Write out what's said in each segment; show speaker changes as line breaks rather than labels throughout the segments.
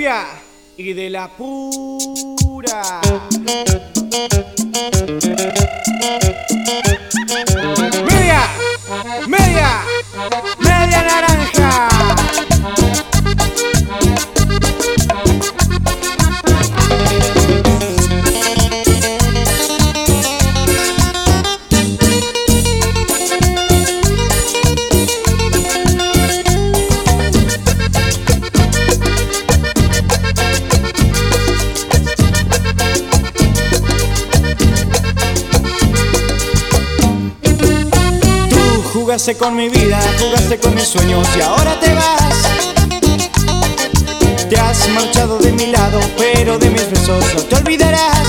Mega y de la pura. Media naranja. Jugaste con mi vida, jugaste con mis sueños y ahora te vas. Te has marchado de mi lado, pero de mis besos no te olvidarás.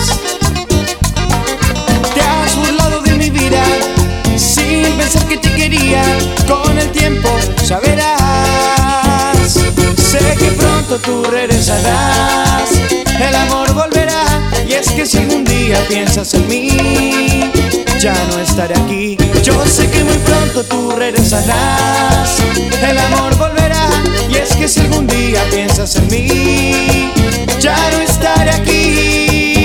Te has burlado de mi vida, sin pensar que te quería. Con el tiempo ya verás. Sé que pronto tú regresarás, el amor volverá. Y es que si algún día piensas en mí, ya no estaré aquí. Yo sé que muy pronto tú regresarás, el amor volverá. Y es que si algún día piensas en mí, ya no estaré aquí.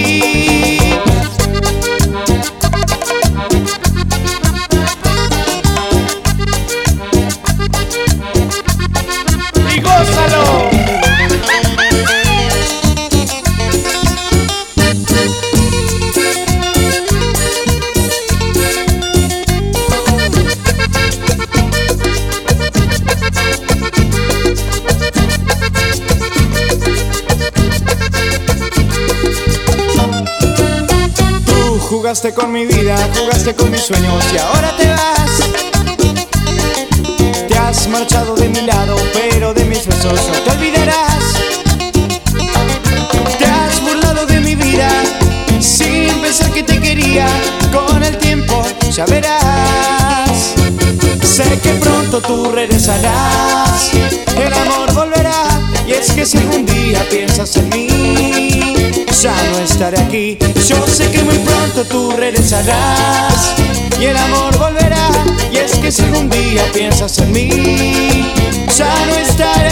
¡Y gózalo! Jugaste con mi vida, jugaste con mis sueños y ahora te vas. Te has marchado de mi lado, pero de mis besos no te olvidarás. Te has burlado de mi vida, sin pensar que te quería. Con el tiempo ya verás. Sé que pronto tú regresarás, el amor volverá. Y es que si algún día piensas en mí, ya no estaré aquí. Yo sé que muy pronto tú regresarás y el amor volverá. Y es que si algún día piensas en mí, ya no estaré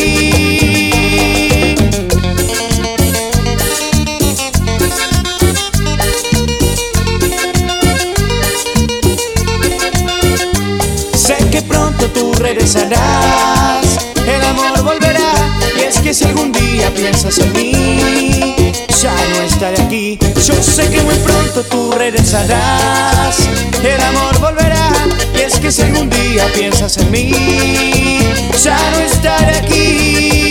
aquí. Sé que pronto tú regresarás, el amor volverá. Y es que si algún día piensas en mí, ya no estaré aquí. Yo sé que muy pronto tú regresarás, el amor volverá. Y es que si algún día piensas en mí, ya no estaré aquí.